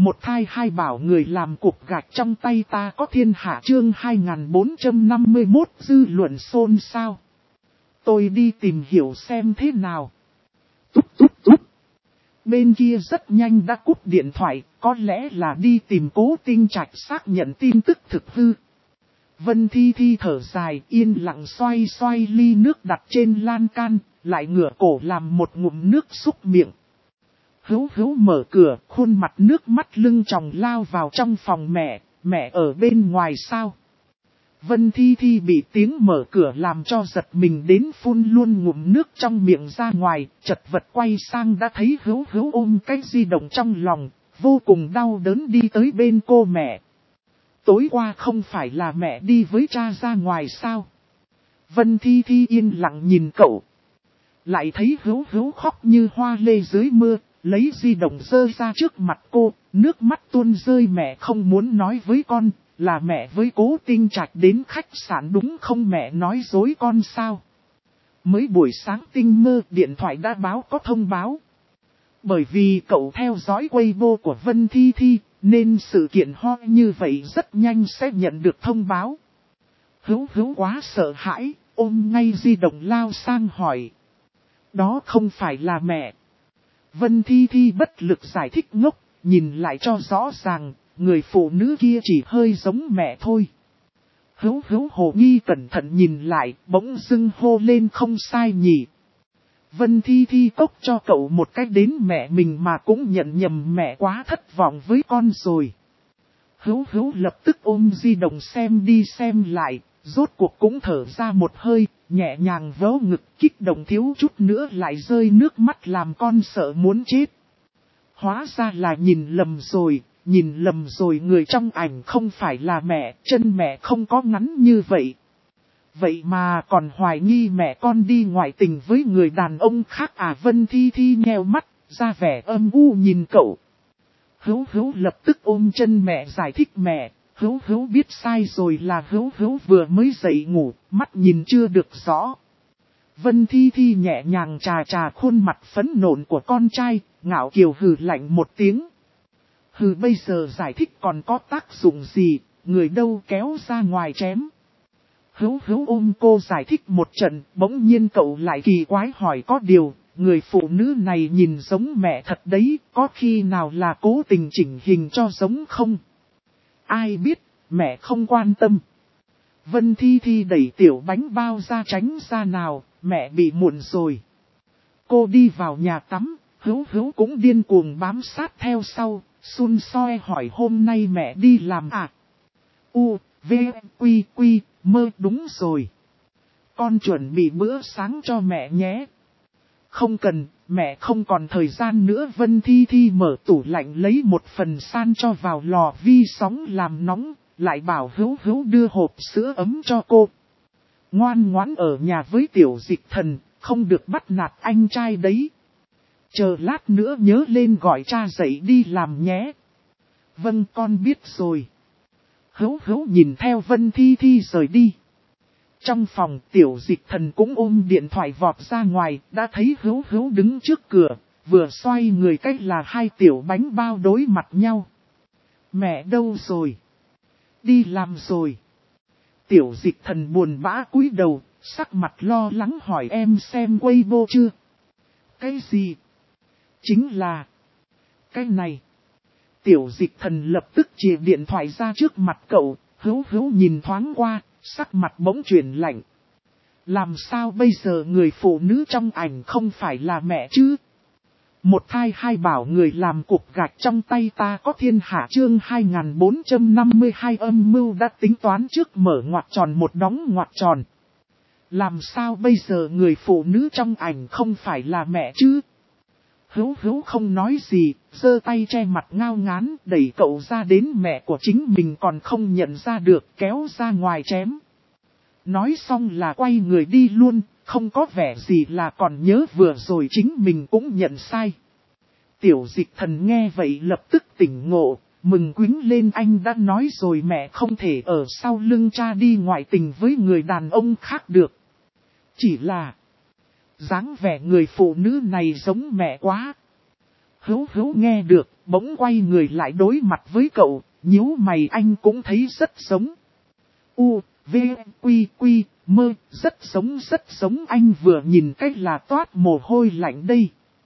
Một thai hai bảo người làm cục gạch trong tay ta có thiên hạ chương 2451 dư luận xôn xao. Tôi đi tìm hiểu xem thế nào. Tút tút tút. Bên kia rất nhanh đã cúp điện thoại, có lẽ là đi tìm Cố Tinh Trạch xác nhận tin tức thực hư. Vân Thi Thi thở dài, yên lặng xoay xoay ly nước đặt trên lan can, lại ngửa cổ làm một ngụm nước xúc miệng. Hữu Hữu mở cửa, khuôn mặt nước mắt lưng tròng lao vào trong phòng mẹ ở bên ngoài sao? Vân Thi Thi bị tiếng mở cửa làm cho giật mình đến phun luôn ngụm nước trong miệng ra ngoài, chật vật quay sang đã thấy Hữu Hữu ôm cái di động trong lòng, vô cùng đau đớn đi tới bên cô mẹ. Tối qua không phải là mẹ đi với cha ra ngoài sao? Vân Thi Thi yên lặng nhìn cậu. Lại thấy Hữu Hữu khóc như hoa lê dưới mưa, lấy di động giơ ra trước mặt cô, nước mắt tuôn rơi. Mẹ không muốn nói với con, là mẹ với Cố Tinh Trạch đến khách sạn đúng không? Mẹ nói dối con sao? Mới buổi sáng tinh mơ điện thoại đã báo có thông báo. Bởi vì cậu theo dõi Weibo của Vân Thi Thi, nên sự kiện ho như vậy rất nhanh sẽ nhận được thông báo. Hữu Hữu quá sợ hãi, ôm ngay di động lao sang hỏi. Đó không phải là mẹ. Vân Thi Thi bất lực giải thích ngốc, nhìn lại cho rõ ràng, người phụ nữ kia chỉ hơi giống mẹ thôi. Hữu Hữu hồ nghi cẩn thận nhìn lại, bỗng dưng hô lên không sai nhỉ. Vân Thi Thi cốc cho cậu một cách đến mẹ mình mà cũng nhận nhầm, mẹ quá thất vọng với con rồi. Hữu Hữu lập tức ôm di động xem đi xem lại, rốt cuộc cũng thở ra một hơi, nhẹ nhàng vớ ngực, kích động thiếu chút nữa lại rơi nước mắt làm con sợ muốn chết. Hóa ra là nhìn lầm rồi, người trong ảnh không phải là mẹ, chân mẹ không có ngắn như vậy. Vậy mà còn hoài nghi mẹ con đi ngoại tình với người đàn ông khác à? Vân Thi Thi nheo mắt, ra vẻ âm u nhìn cậu. Hữu Hữu lập tức ôm chân mẹ giải thích mẹ, Hữu Hữu biết sai rồi, là Hữu Hữu vừa mới dậy ngủ, mắt nhìn chưa được rõ. Vân Thi Thi nhẹ nhàng chà khuôn mặt phấn nộn của con trai, ngạo kiều hừ lạnh một tiếng. Hừ, bây giờ giải thích còn có tác dụng gì, người đâu kéo ra ngoài chém. Hữu Hữu ôm cô giải thích một trận, bỗng nhiên cậu lại kỳ quái hỏi có điều, người phụ nữ này nhìn giống mẹ thật đấy, có khi nào là cố tình chỉnh hình cho giống không? Ai biết, mẹ không quan tâm. Vân Thi Thi đẩy tiểu bánh bao ra tránh ra nào, mẹ bị muộn rồi. Cô đi vào nhà tắm, Hữu Hữu cũng điên cuồng bám sát theo sau, xun xoe hỏi hôm nay mẹ đi làm à? U, V, Quy, Quy, mơ đúng rồi. Con chuẩn bị bữa sáng cho mẹ nhé. Không cần, mẹ không còn thời gian nữa. Vân Thi Thi mở tủ lạnh lấy một phần san cho vào lò vi sóng làm nóng, lại bảo Hữu Hữu đưa hộp sữa ấm cho cô. Ngoan ngoãn ở nhà với Tiểu Dịch Thần, không được bắt nạt anh trai đấy. Chờ lát nữa nhớ lên gọi cha dậy đi làm nhé. Vâng, con biết rồi. Hữu Hữu nhìn theo Vân Thi Thi rời đi. Trong phòng Tiểu Dịch Thần cũng ôm điện thoại vọt ra ngoài, đã thấy Hữu Hữu đứng trước cửa, vừa xoay người cách là hai tiểu bánh bao đối mặt nhau. Mẹ đâu rồi? Đi làm rồi. Tiểu Dịch Thần buồn bã cúi đầu, sắc mặt lo lắng hỏi em xem Weibo chưa? Cái gì? Chính là cái này. Tiểu Dịch Thần lập tức chìa điện thoại ra trước mặt cậu, Hữu Hữu nhìn thoáng qua, sắc mặt bỗng chuyển lạnh. Làm sao bây giờ người phụ nữ trong ảnh không phải là mẹ chứ? Một thai hai bảo người làm cục gạch trong tay ta có thiên hạ chương 2452 âm mưu đã tính toán trước mở ngoặc tròn một đóng ngoặc tròn. Làm sao bây giờ người phụ nữ trong ảnh không phải là mẹ chứ? Hữu Hữu không nói gì, giơ tay che mặt ngao ngán, đẩy cậu ra đến mẹ của chính mình còn không nhận ra được, kéo ra ngoài chém. Nói xong là quay người đi luôn, không có vẻ gì là còn nhớ vừa rồi chính mình cũng nhận sai. Tiểu Dịch Thần nghe vậy lập tức tỉnh ngộ, mừng quính lên, anh đã nói rồi mẹ không thể ở sau lưng cha đi ngoại tình với người đàn ông khác được. Chỉ là dáng vẻ người phụ nữ này giống mẹ quá. Hữu Hữu nghe được, bỗng quay người lại đối mặt với cậu, nhíu mày anh cũng thấy rất giống. U, V, Quy, Quy, Mơ, rất giống anh vừa nhìn cách là toát mồ hôi lạnh đây.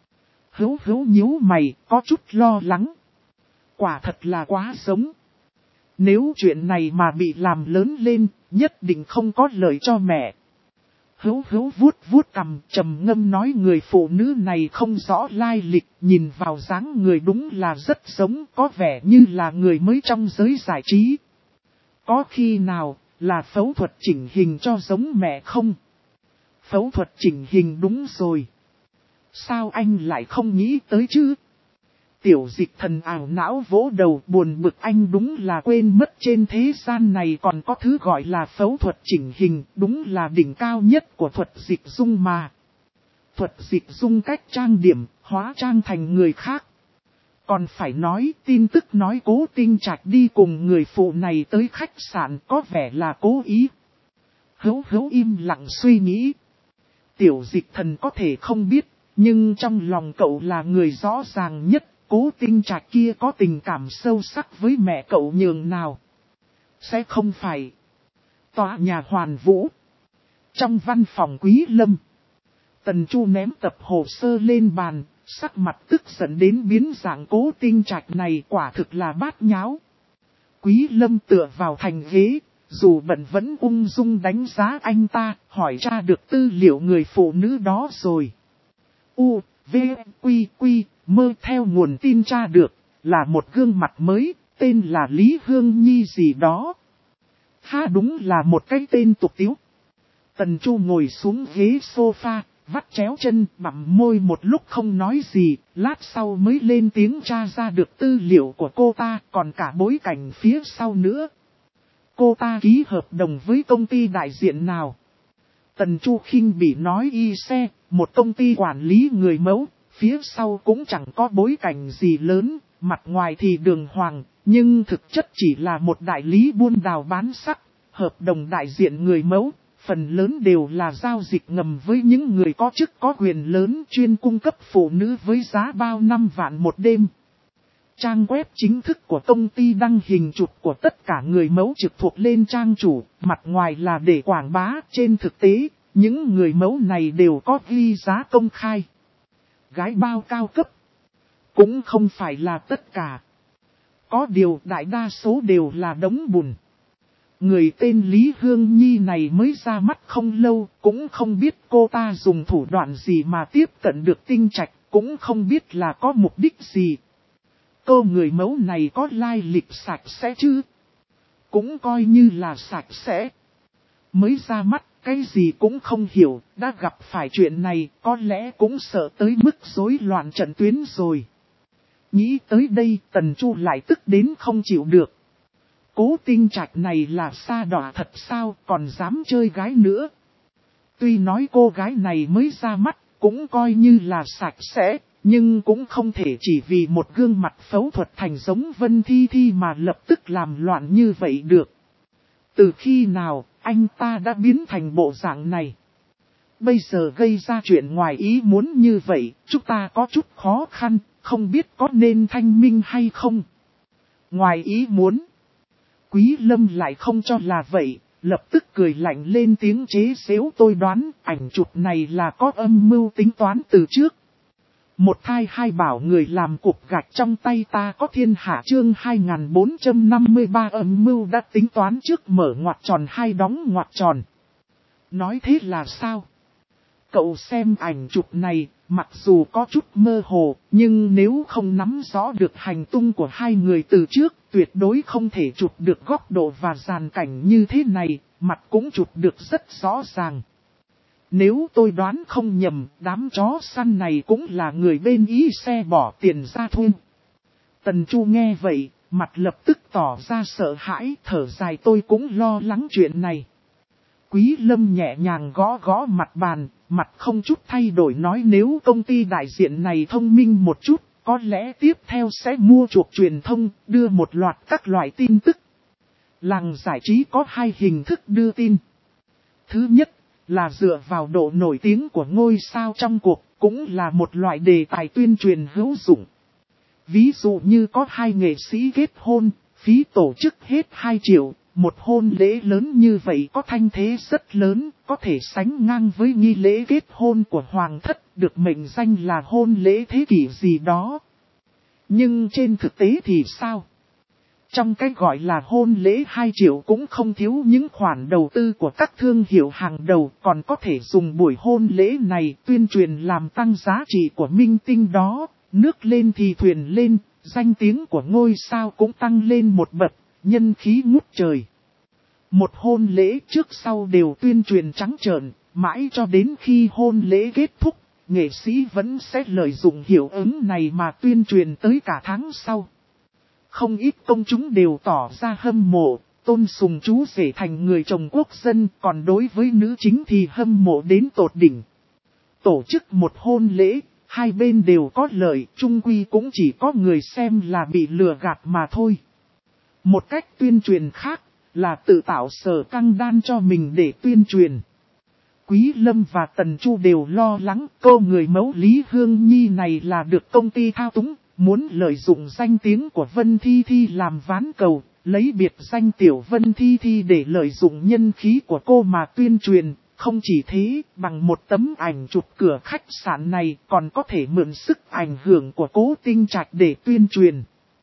Hữu Hữu nhíu mày, có chút lo lắng. Quả thật là quá giống. Nếu chuyện này mà bị làm lớn lên, nhất định không có lợi cho mẹ. Hữu Hữu vuốt cằm, trầm ngâm nói người phụ nữ này không rõ lai lịch, nhìn vào dáng người đúng là rất giống, có vẻ như là người mới trong giới giải trí. Có khi nào là phẫu thuật chỉnh hình cho giống mẹ không? Phẫu thuật chỉnh hình đúng rồi. Sao anh lại không nghĩ tới chứ? Tiểu Dịch Thần ảo não vỗ đầu, buồn bực, anh đúng là quên mất trên thế gian này còn có thứ gọi là phẫu thuật chỉnh hình, đúng là đỉnh cao nhất của thuật dịch dung mà. Thuật dịch dung cách trang điểm, hóa trang thành người khác. Còn phải nói, tin tức nói Cố Tinh Trạch đi cùng người phụ này tới khách sạn có vẻ là cố ý. Hữu Hữu im lặng suy nghĩ. Tiểu Dịch Thần có thể không biết, nhưng trong lòng cậu là người rõ ràng nhất. Cố Tinh Trạch kia có tình cảm sâu sắc với mẹ cậu nhường nào. Sẽ không phải. Tòa nhà Hoàn Vũ. Trong văn phòng Quý Lâm. Tần Chu ném tập hồ sơ lên bàn, sắc mặt tức giận đến biến dạng. Cố Tinh Trạch này quả thực là bát nháo. Quý Lâm tựa vào thành ghế, dù bận vẫn ung dung đánh giá anh ta, hỏi ra được tư liệu người phụ nữ đó rồi. U, V, Quy, Quy, Mơ, theo nguồn tin tra được, là một gương mặt mới, tên là Lý Hương Nhi gì đó. Ha, đúng là một cái tên tục tiếu. Tần Chu ngồi xuống ghế sofa, vắt chéo chân, bặm môi một lúc không nói gì, lát sau mới lên tiếng tra ra được tư liệu của cô ta, còn cả bối cảnh phía sau nữa. Cô ta ký hợp đồng với công ty đại diện nào? Tần Chu khinh bỉ nói y xe, một công ty quản lý người mẫu, phía sau cũng chẳng có bối cảnh gì lớn, mặt ngoài thì đường hoàng, nhưng thực chất chỉ là một đại lý buôn đào bán sắc, hợp đồng đại diện người mẫu, phần lớn đều là giao dịch ngầm với những người có chức có quyền lớn chuyên cung cấp phụ nữ với giá bao 5 vạn một đêm. Trang web chính thức của công ty đăng hình chụp của tất cả người mẫu trực thuộc lên trang chủ, mặt ngoài là để quảng bá, trên thực tế, những người mẫu này đều có ghi giá công khai. Gái bao cao cấp, cũng không phải là tất cả. Có điều đại đa số đều là đống bùn. Người tên Lý Hương Nhi này mới ra mắt không lâu, cũng không biết cô ta dùng thủ đoạn gì mà tiếp cận được Tinh Trạch, cũng không biết là có mục đích gì. Cô người mẫu này có lai lịch sạch sẽ chứ? Cũng coi như là sạch sẽ. Mới ra mắt, cái gì cũng không hiểu, đã gặp phải chuyện này, có lẽ cũng sợ tới mức rối loạn trận tuyến rồi. Nghĩ tới đây, Tần Chu lại tức đến không chịu được. Cố Tinh Trạch này là sa đọa thật sao, còn dám chơi gái nữa. Tuy nói cô gái này mới ra mắt, cũng coi như là sạch sẽ, nhưng cũng không thể chỉ vì một gương mặt phẫu thuật thành giống Vân Thi Thi mà lập tức làm loạn như vậy được. Từ khi nào, anh ta đã biến thành bộ dạng này? Bây giờ gây ra chuyện ngoài ý muốn như vậy, chúng ta có chút khó khăn, không biết có nên thanh minh hay không. Ngoài ý muốn, Quý Lâm lại không cho là vậy, lập tức cười lạnh lên tiếng chế giễu. Tôi đoán ảnh chụp này là có âm mưu tính toán từ trước. Một thai hai bảo người làm cục gạch trong tay ta có thiên hạ chương 2453 âm mưu đã tính toán trước mở ngoặc tròn hai đóng ngoặc tròn. Nói thế là sao? Cậu xem ảnh chụp này, mặc dù có chút mơ hồ, nhưng nếu không nắm rõ được hành tung của hai người từ trước, tuyệt đối không thể chụp được góc độ và dàn cảnh như thế này, mặt cũng chụp được rất rõ ràng. Nếu tôi đoán không nhầm, đám chó săn này cũng là người bên Ý xe bỏ tiền ra thuê. Tần Chu nghe vậy, mặt lập tức tỏ ra sợ hãi, thở dài. Tôi cũng lo lắng chuyện này. Quý Lâm nhẹ nhàng gõ gõ mặt bàn, mặt không chút thay đổi nói nếu công ty đại diện này thông minh một chút, có lẽ tiếp theo sẽ mua chuộc truyền thông, đưa một loạt các loại tin tức. Làng giải trí có hai hình thức đưa tin. Thứ nhất là dựa vào độ nổi tiếng của ngôi sao trong cuộc, cũng là một loại đề tài tuyên truyền hữu dụng. Ví dụ như có 2 nghệ sĩ kết hôn, phí tổ chức hết 2 triệu, một hôn lễ lớn như vậy có thanh thế rất lớn, có thể sánh ngang với nghi lễ kết hôn của hoàng thất, được mệnh danh là hôn lễ thế kỷ gì đó. Nhưng trên thực tế thì sao? Trong cái gọi là hôn lễ 2 triệu cũng không thiếu những khoản đầu tư của các thương hiệu hàng đầu, còn có thể dùng buổi hôn lễ này tuyên truyền làm tăng giá trị của minh tinh đó, nước lên thì thuyền lên, danh tiếng của ngôi sao cũng tăng lên một bậc, nhân khí ngút trời. Một hôn lễ trước sau đều tuyên truyền trắng trợn, mãi cho đến khi hôn lễ kết thúc, nghệ sĩ vẫn sẽ lợi dụng hiệu ứng này mà tuyên truyền tới cả tháng sau. Không ít công chúng đều tỏ ra hâm mộ, tôn sùng chú rể thành người chồng quốc dân, còn đối với nữ chính thì hâm mộ đến tột đỉnh. Tổ chức một hôn lễ, hai bên đều có lợi, chung quy cũng chỉ có người xem là bị lừa gạt mà thôi. Một cách tuyên truyền khác là tự tạo sở căng đan cho mình để tuyên truyền. Quý Lâm và Tần Chu đều lo lắng cô người mẫu Lý Hương Nhi này là được công ty thao túng, muốn lợi dụng danh tiếng của Vân Thi Thi làm ván cầu, lấy biệt danh tiểu Vân Thi Thi để lợi dụng nhân khí của cô mà tuyên truyền. Không chỉ thế, bằng một tấm ảnh chụp cửa khách sạn này còn có thể mượn sức ảnh hưởng của Cố Tinh Trạch để tuyên truyền.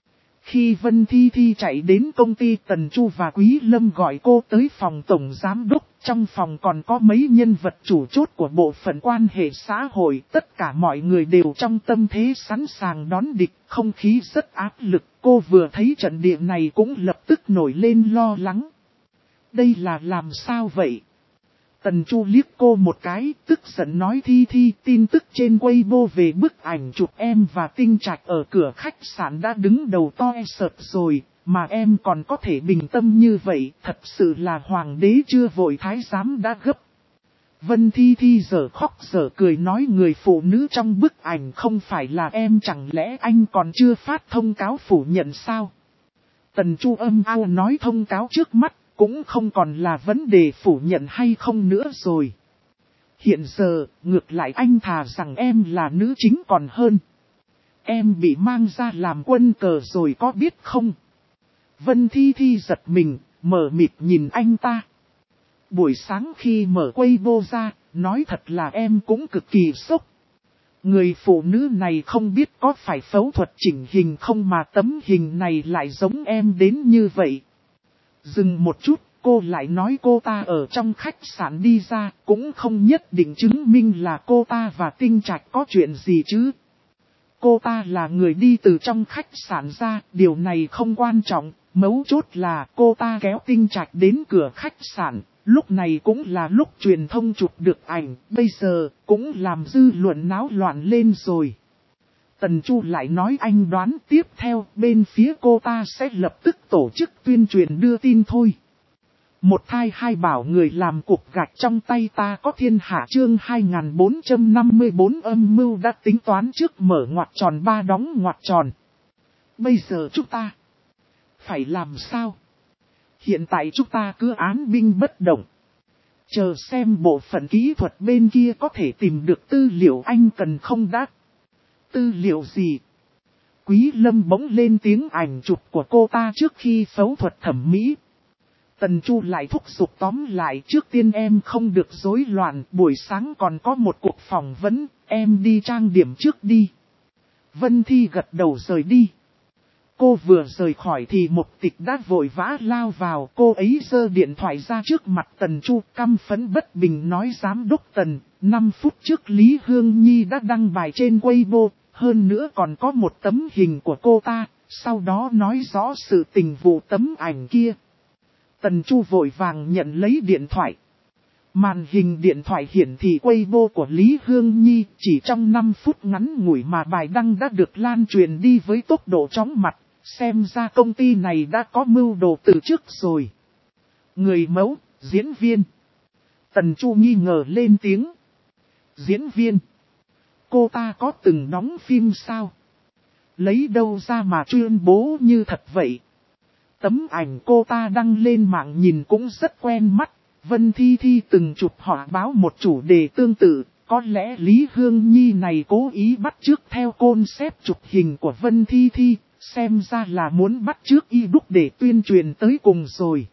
Khi Vân Thi Thi chạy đến công ty, Tần Chu và Quý Lâm gọi cô tới phòng tổng giám đốc. Trong phòng còn có mấy nhân vật chủ chốt của bộ phận quan hệ xã hội. Tất cả mọi người đều trong tâm thế sẵn sàng đón địch, không khí rất áp lực. Cô vừa thấy trận địa này cũng lập tức nổi lên lo lắng. Đây là làm sao vậy? Tần Chu liếc cô một cái, tức giận nói Thi Thi, tin tức trên Weibo về bức ảnh chụp em và Tinh Trạch ở cửa khách sạn đã đứng đầu to sợt rồi, mà em còn có thể bình tâm như vậy, thật sự là hoàng đế chưa vội thái giám đã gấp. Vân Thi Thi giờ khóc giờ cười nói người phụ nữ trong bức ảnh không phải là em, chẳng lẽ anh còn chưa phát thông cáo phủ nhận sao? Tần Chu âm ao nói thông cáo trước mắt cũng không còn là vấn đề phủ nhận hay không nữa rồi. Hiện giờ, ngược lại anh thà rằng em là nữ chính còn hơn. Em bị mang ra làm quân cờ rồi có biết không? Vân Thi Thi giật mình, mờ mịt nhìn anh ta. Buổi sáng khi mở Weibo ra, nói thật là em cũng cực kỳ sốc. Người phụ nữ này không biết có phải phẫu thuật chỉnh hình không mà tấm hình này lại giống em đến như vậy. Dừng một chút, cô lại nói cô ta ở trong khách sạn đi ra, cũng không nhất định chứng minh là cô ta và Tinh Trạch có chuyện gì chứ. Cô ta là người đi từ trong khách sạn ra, điều này không quan trọng, mấu chốt là cô ta kéo Tinh Trạch đến cửa khách sạn, lúc này cũng là lúc truyền thông chụp được ảnh, bây giờ cũng làm dư luận náo loạn lên rồi. Tần Chu lại nói anh đoán tiếp theo bên phía cô ta sẽ lập tức tổ chức tuyên truyền đưa tin thôi. Một thai hai bảo người làm cục gạch trong tay ta có thiên hạ chương 2454 âm mưu đã tính toán trước mở ngoặc tròn ba đóng ngoặc tròn. Bây giờ chúng ta phải làm sao? Hiện tại chúng ta cứ án binh bất động. Chờ xem bộ phận kỹ thuật bên kia có thể tìm được tư liệu anh cần không đã. Tư liệu gì? Quý Lâm bỗng lên tiếng ảnh chụp của cô ta trước khi phẫu thuật thẩm mỹ. Tần Chu lại thúc giục tóm lại trước tiên em không được rối loạn, buổi sáng còn có một cuộc phỏng vấn, em đi trang điểm trước đi. Vân Thi gật đầu rời đi. Cô vừa rời khỏi thì Mục Tịch đã vội vã lao vào, cô ấy giơ điện thoại ra trước mặt Tần Chu căm phẫn bất bình nói giám đốc Tần, 5 phút trước Lý Hương Nhi đã đăng bài trên Weibo, hơn nữa còn có một tấm hình của cô ta, sau đó nói rõ sự tình vụ tấm ảnh kia. Tần Chu vội vàng nhận lấy điện thoại. Màn hình điện thoại hiển thị Weibo của Lý Hương Nhi, chỉ trong 5 phút ngắn ngủi mà bài đăng đã được lan truyền đi với tốc độ chóng mặt, xem ra công ty này đã có mưu đồ từ trước rồi. Người mẫu, diễn viên. Tần Chu nghi ngờ lên tiếng. Diễn viên? Cô ta có từng đóng phim sao? Lấy đâu ra mà tuyên bố như thật vậy? Tấm ảnh cô ta đăng lên mạng nhìn cũng rất quen mắt. Vân Thi Thi từng chụp họa báo một chủ đề tương tự, Có lẽ Lý Hương Nhi này cố ý bắt chước theo concept chụp hình của Vân Thi Thi, xem ra là muốn bắt chước y đúc để tuyên truyền tới cùng rồi.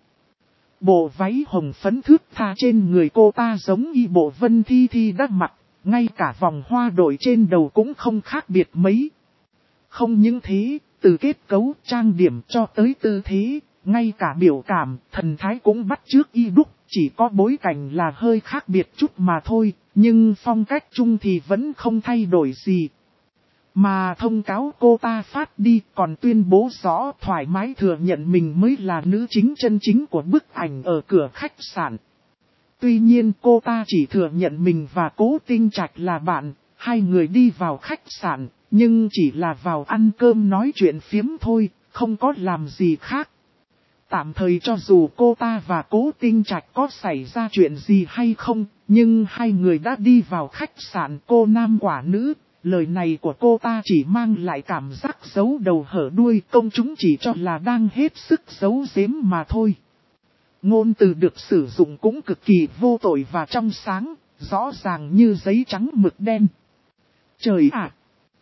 Bộ váy hồng phấn thướt tha trên người cô ta giống y bộ Vân Thi Thi đã mặc, ngay cả vòng hoa đội trên đầu cũng không khác biệt mấy. Không những thế, từ kết cấu trang điểm cho tới tư thế, ngay cả biểu cảm, thần thái cũng bắt chước y đúc, chỉ có bối cảnh là hơi khác biệt chút mà thôi, nhưng phong cách chung thì vẫn không thay đổi gì. Mà thông cáo cô ta phát đi còn tuyên bố rõ thoải mái thừa nhận mình mới là nữ chính chân chính của bức ảnh ở cửa khách sạn. Tuy nhiên cô ta chỉ thừa nhận mình và Cố Tinh Trạch là bạn, hai người đi vào khách sạn, nhưng chỉ là vào ăn cơm nói chuyện phiếm thôi, không có làm gì khác. Tạm thời cho dù cô ta và Cố Tinh Trạch có xảy ra chuyện gì hay không, nhưng hai người đã đi vào khách sạn cô nam quả nữ. Lời này của cô ta chỉ mang lại cảm giác giấu đầu hở đuôi, công chúng chỉ cho là đang hết sức giấu giếm mà thôi. Ngôn từ được sử dụng cũng cực kỳ vô tội và trong sáng, rõ ràng như giấy trắng mực đen. Trời ạ!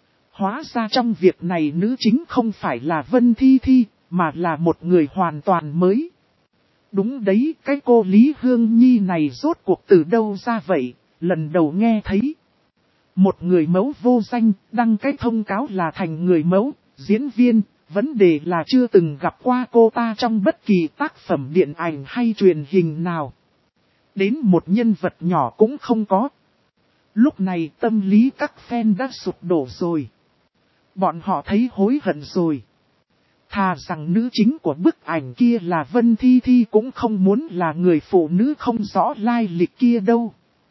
Hóa ra trong việc này nữ chính không phải là Vân Thi Thi, mà là một người hoàn toàn mới. Đúng đấy, cái cô Lý Hương Nhi này rốt cuộc từ đâu ra vậy, lần đầu nghe thấy. Một người mẫu vô danh, đăng cái thông cáo là thành người mẫu, diễn viên, vấn đề là chưa từng gặp qua cô ta trong bất kỳ tác phẩm điện ảnh hay truyền hình nào. Đến một nhân vật nhỏ cũng không có. Lúc này tâm lý các fan đã sụp đổ rồi. Bọn họ thấy hối hận rồi. Thà rằng nữ chính của bức ảnh kia là Vân Thi Thi cũng không muốn là người phụ nữ không rõ lai lịch kia đâu.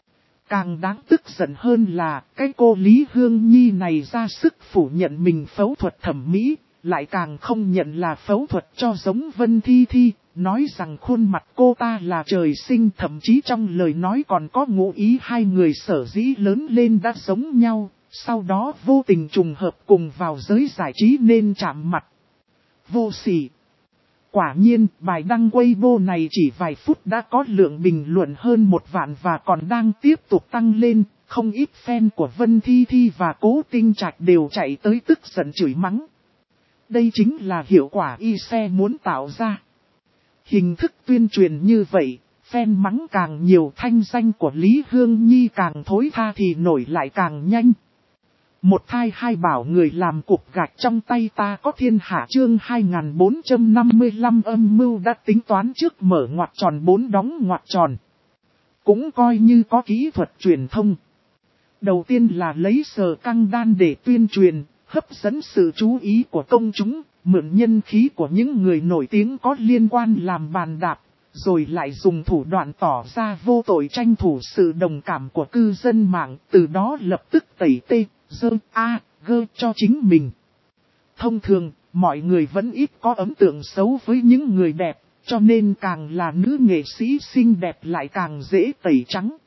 Càng đáng tức giận hơn là cái cô Lý Hương Nhi này ra sức phủ nhận mình phẫu thuật thẩm mỹ, lại càng không nhận là phẫu thuật cho giống Vân Thi Thi, nói rằng khuôn mặt cô ta là trời sinh, thậm chí trong lời nói còn có ngụ ý hai người sở dĩ lớn lên đã giống nhau, sau đó vô tình trùng hợp cùng vào giới giải trí nên chạm mặt. Vô sỉ. Quả nhiên, bài đăng Weibo này chỉ vài phút đã có lượng bình luận hơn 1 vạn và còn đang tiếp tục tăng lên, không ít fan của Vân Thi Thi và Cố Tinh Trạch đều chạy tới tức giận chửi mắng. Đây chính là hiệu quả ICE muốn tạo ra. Hình thức tuyên truyền như vậy, fan mắng càng nhiều, thanh danh của Lý Hương Nhi càng thối tha thì nổi lại càng nhanh. Một thai hai bảo người làm cục gạch trong tay ta có thiên hạ chương 2455 âm mưu đã tính toán trước mở ngoặc tròn 4 đóng ngoặc tròn. Cũng coi như có kỹ thuật truyền thông. Đầu tiên là lấy sờ căng đan để tuyên truyền, hấp dẫn sự chú ý của công chúng, mượn nhân khí của những người nổi tiếng có liên quan làm bàn đạp, rồi lại dùng thủ đoạn tỏ ra vô tội tranh thủ sự đồng cảm của cư dân mạng, từ đó lập tức tẩy tê, dơ, gơ cho chính mình. Thông thường, mọi người vẫn ít có ấn tượng xấu với những người đẹp, cho nên càng là nữ nghệ sĩ xinh đẹp lại càng dễ tẩy trắng.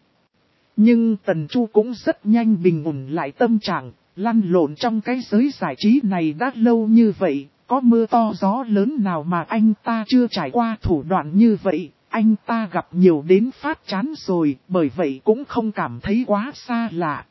Nhưng Tần Chu cũng rất nhanh bình ổn lại tâm trạng, lăn lộn trong cái giới giải trí này đã lâu như vậy, có mưa to gió lớn nào mà anh ta chưa trải qua thủ đoạn như vậy, anh ta gặp nhiều đến phát chán rồi, bởi vậy cũng không cảm thấy quá xa lạ.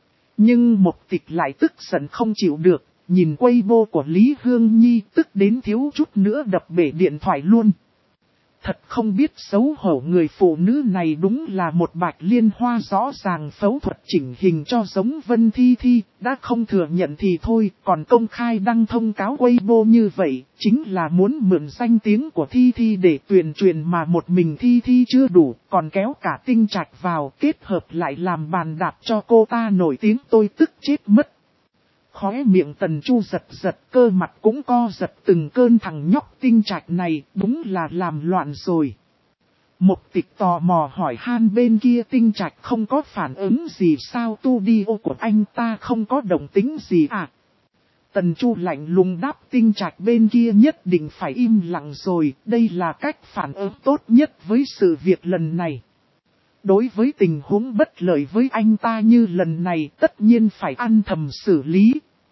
Nhưng Mộc Tịch lại tức giận không chịu được, nhìn Weibo của Lý Hương Nhi tức đến thiếu chút nữa đập bể điện thoại luôn. Thật không biết xấu hổ, người phụ nữ này đúng là một bạch liên hoa, rõ ràng phẫu thuật chỉnh hình cho giống Vân Thi Thi, đã không thừa nhận thì thôi, còn công khai đăng thông cáo Weibo như vậy, chính là muốn mượn danh tiếng của Thi Thi để tuyên truyền mà một mình Thi Thi chưa đủ, còn kéo cả Tinh Trạch vào, kết hợp lại làm bàn đạp cho cô ta nổi tiếng, tôi tức chết mất. Khóe miệng Tần Chu giật giật, cơ mặt cũng co giật từng cơn, thằng nhóc Tinh Trạch này đúng là làm loạn rồi. Mộc Tịch tò mò hỏi han bên kia Tinh Trạch không có phản ứng gì sao, studio của anh ta không có động tính gì à? Tần Chu lạnh lùng đáp Tinh Trạch bên kia nhất định phải im lặng rồi, đây là cách phản ứng tốt nhất với sự việc lần này. Đối với tình huống bất lợi với anh ta như lần này tất nhiên phải âm thầm xử lý.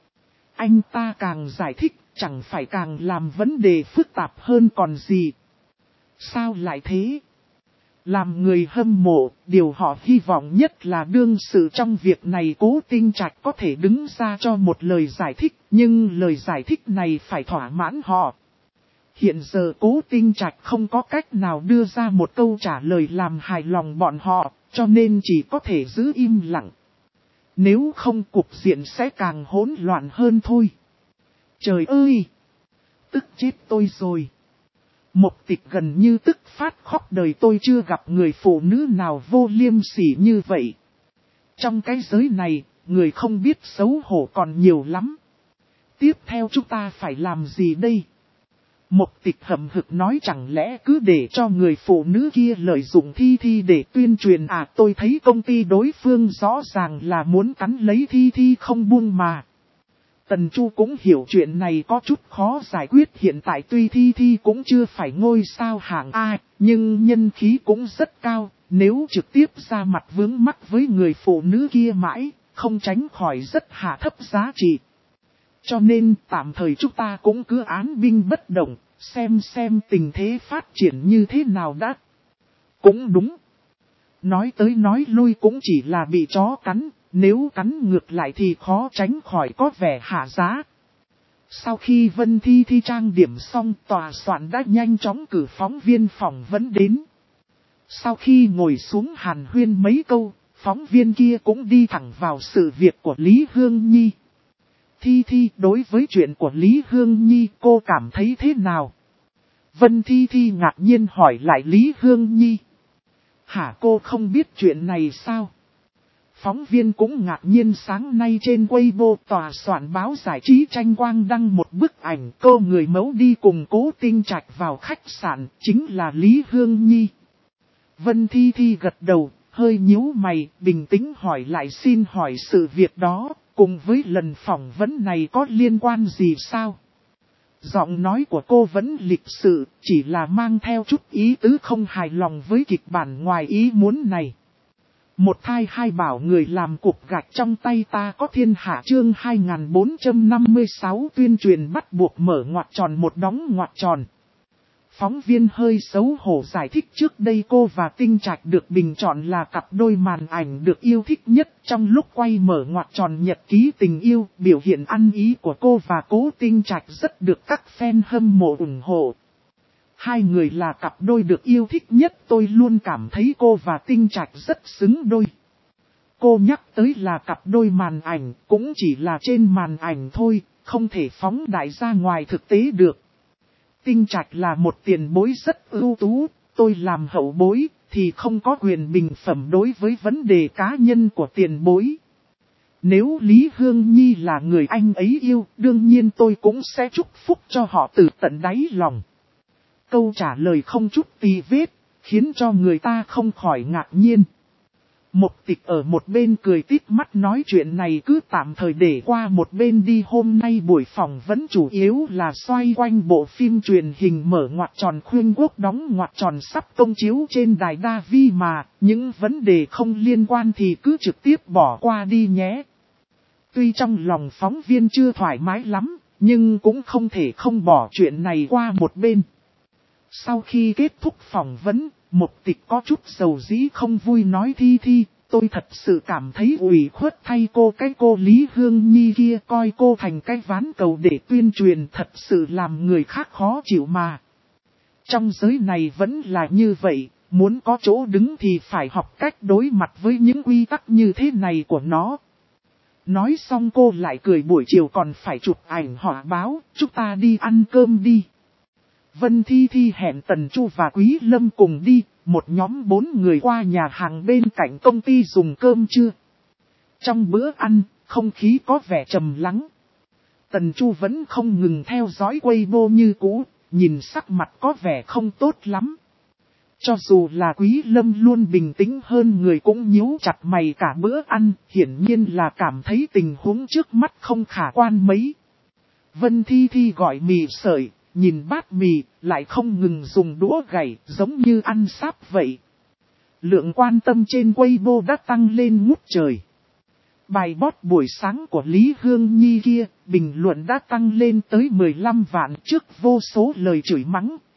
Anh ta càng giải thích, chẳng phải càng làm vấn đề phức tạp hơn còn gì. Sao lại thế? Làm người hâm mộ, điều họ hy vọng nhất là đương sự trong việc này Cố Tinh Trạch có thể đứng ra cho một lời giải thích, nhưng lời giải thích này phải thỏa mãn họ. Hiện giờ Cố Tinh Trạch không có cách nào đưa ra một câu trả lời làm hài lòng bọn họ, cho nên chỉ có thể giữ im lặng. Nếu không cục diện sẽ càng hỗn loạn hơn thôi. Trời ơi! Tức chết tôi rồi. Mộc Tịch gần như tức phát khóc, đời tôi chưa gặp người phụ nữ nào vô liêm sỉ như vậy. Trong cái giới này, người không biết xấu hổ còn nhiều lắm. Tiếp theo chúng ta phải làm gì đây? Mộc Tịch hậm hực nói, chẳng lẽ cứ để cho người phụ nữ kia lợi dụng Thi Thi để tuyên truyền à? Tôi thấy công ty đối phương rõ ràng là muốn cắn lấy Thi Thi không buông mà. Tần Chu cũng hiểu chuyện này có chút khó giải quyết, hiện tại tuy Thi Thi cũng chưa phải ngôi sao hạng A, nhưng nhân khí cũng rất cao, nếu trực tiếp ra mặt vướng mắc với người phụ nữ kia mãi, không tránh khỏi rất hạ thấp giá trị. Cho nên tạm thời chúng ta cũng cứ án binh bất động, xem tình thế phát triển như thế nào đã. Cũng đúng. Nói tới nói lui cũng chỉ là bị chó cắn, nếu cắn ngược lại thì khó tránh khỏi có vẻ hạ giá. Sau khi Vân Thi Thi trang điểm xong, tòa soạn đã nhanh chóng cử phóng viên phỏng vấn đến. Sau khi ngồi xuống hàn huyên mấy câu, phóng viên kia cũng đi thẳng vào sự việc của Lý Hương Nhi. Thi Thi, đối với chuyện của Lý Hương Nhi cô cảm thấy thế nào? Vân Thi Thi ngạc nhiên hỏi lại Lý Hương Nhi. Hả, cô không biết chuyện này sao? Phóng viên cũng ngạc nhiên, sáng nay trên Weibo tòa soạn báo giải trí Tranh Quang đăng một bức ảnh cô người mẫu đi cùng Cố Tinh Trạch vào khách sạn, chính là Lý Hương Nhi. Vân Thi Thi gật đầu, hơi nhíu mày, bình tĩnh hỏi lại, xin hỏi sự việc đó, cùng với lần phỏng vấn này có liên quan gì sao? Giọng nói của cô vẫn lịch sự, chỉ là mang theo chút ý tứ không hài lòng với kịch bản ngoài ý muốn này. Một thai hai bảo, người làm cục gạch trong tay ta có thiên hạ, chương 2456 tuyên truyền bắt buộc mở ngoặc tròn một đóng ngoặc tròn. Phóng viên hơi xấu hổ giải thích, trước đây cô và Tinh Trạch được bình chọn là cặp đôi màn ảnh được yêu thích nhất trong lúc quay mở ngoặc tròn nhật ký tình yêu. Biểu hiện ăn ý của cô và Cố Tinh Trạch rất được các fan hâm mộ ủng hộ. Hai người là cặp đôi được yêu thích nhất, tôi luôn cảm thấy cô và Tinh Trạch rất xứng đôi. Cô nhắc tới là cặp đôi màn ảnh, cũng chỉ là trên màn ảnh thôi, không thể phóng đại ra ngoài thực tế được. Tinh Trạch là một tiền bối rất ưu tú, tôi làm hậu bối thì không có quyền bình phẩm đối với vấn đề cá nhân của tiền bối. Nếu Lý Hương Nhi là người anh ấy yêu, đương nhiên tôi cũng sẽ chúc phúc cho họ từ tận đáy lòng. Câu trả lời không chút tì vết, khiến cho người ta không khỏi ngạc nhiên. Mộc Tịch ở một bên cười tít mắt nói, chuyện này cứ tạm thời để qua một bên đi, hôm nay buổi phỏng vấn chủ yếu là xoay quanh bộ phim truyền hình mở ngoặc tròn Khuyên Quốc đóng ngoặc tròn sắp công chiếu trên đài Đa Vi mà, những vấn đề không liên quan thì cứ trực tiếp bỏ qua đi nhé. Tuy trong lòng phóng viên chưa thoải mái lắm, nhưng cũng không thể không bỏ chuyện này qua một bên. Sau khi kết thúc phỏng vấn, Mộc Tịch có chút dầu dĩ không vui nói, Thi Thi, tôi thật sự cảm thấy ủy khuất thay cô, cái cô Lý Hương Nhi kia coi cô thành cái ván cầu để tuyên truyền, thật sự làm người khác khó chịu mà. Trong giới này vẫn là như vậy, muốn có chỗ đứng thì phải học cách đối mặt với những quy tắc như thế này của nó. Nói xong cô lại cười, buổi chiều còn phải chụp ảnh họa báo, chúng ta đi ăn cơm đi. Vân Thi Thi hẹn Tần Chu và Quý Lâm cùng đi, một nhóm 4 người qua nhà hàng bên cạnh công ty dùng cơm trưa. Trong bữa ăn, không khí có vẻ trầm lắng. Tần Chu vẫn không ngừng theo dõi Weibo như cũ, nhìn sắc mặt có vẻ không tốt lắm. Cho dù là Quý Lâm luôn bình tĩnh hơn người cũng nhíu chặt mày cả bữa ăn, hiển nhiên là cảm thấy tình huống trước mắt không khả quan mấy. Vân Thi Thi gọi mì sợi. Nhìn bát mì, lại không ngừng dùng đũa gảy, giống như ăn sáp vậy. Lượng quan tâm trên Weibo đã tăng lên ngút trời. Bài post buổi sáng của Lý Hương Nhi kia, bình luận đã tăng lên tới 15 vạn, trước vô số lời chửi mắng,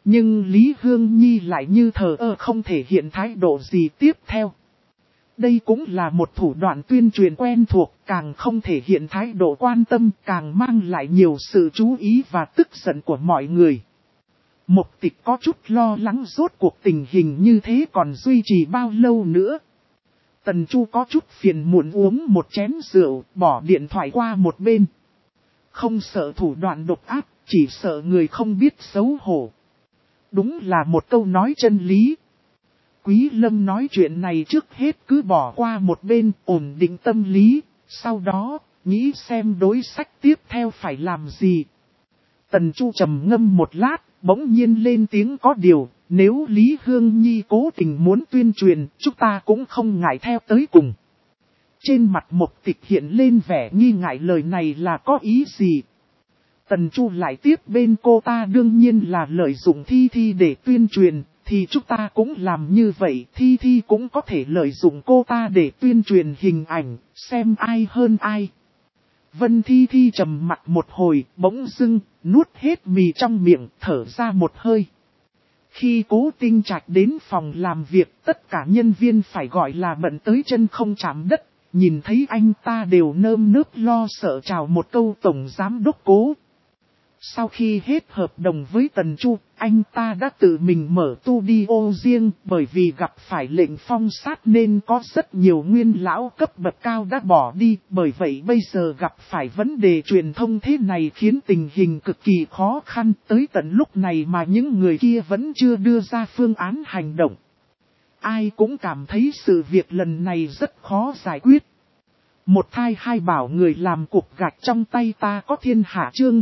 Nhưng Lý Hương Nhi lại như thờ ơ không thể hiện thái độ gì tiếp theo. Đây cũng là một thủ đoạn tuyên truyền quen thuộc, càng không thể hiện thái độ quan tâm, càng mang lại nhiều sự chú ý và tức giận của mọi người. Mục Tịch có chút lo lắng rốt cuộc tình hình như thế còn duy trì bao lâu nữa. Tần Chu có chút phiền muộn uống một chén rượu, bỏ điện thoại qua một bên. Không sợ thủ đoạn độc ác, chỉ sợ người không biết xấu hổ. Đúng là một câu nói chân lý. Quý Lâm nói chuyện này trước hết cứ bỏ qua một bên, ổn định tâm lý, sau đó, nghĩ xem đối sách tiếp theo phải làm gì. Tần Chu trầm ngâm một lát, bỗng nhiên lên tiếng có điều, nếu Lý Hương Nhi cố tình muốn tuyên truyền, chúng ta cũng không ngại theo tới cùng. Trên mặt Mục Tịch hiện lên vẻ nghi ngại lời này là có ý gì. Tần Chu lại tiếp bên cô ta đương nhiên là lợi dụng Thi Thi để tuyên truyền, thì chúng ta cũng làm như vậy, Thi Thi cũng có thể lợi dụng cô ta để tuyên truyền hình ảnh, xem ai hơn ai. Vân Thi Thi trầm mặt một hồi, bỗng dưng, nuốt hết mì trong miệng, thở ra một hơi. Khi Cố Tinh Trạch đến phòng làm việc, tất cả nhân viên phải gọi là bận tới chân không chạm đất, nhìn thấy anh ta đều nơm nớp lo sợ chào một câu tổng giám đốc Cố. Sau khi hết hợp đồng với Tần Chu, anh ta đã tự mình mở studio riêng, bởi vì gặp phải lệnh phong sát nên có rất nhiều nguyên lão cấp bậc cao đã bỏ đi, bởi vậy bây giờ gặp phải vấn đề truyền thông thế này khiến tình hình cực kỳ khó khăn, tới tận lúc này mà những người kia vẫn chưa đưa ra phương án hành động. Ai cũng cảm thấy sự việc lần này rất khó giải quyết. Một thai hai bảo người làm cục gạch trong tay ta có thiên hạ chương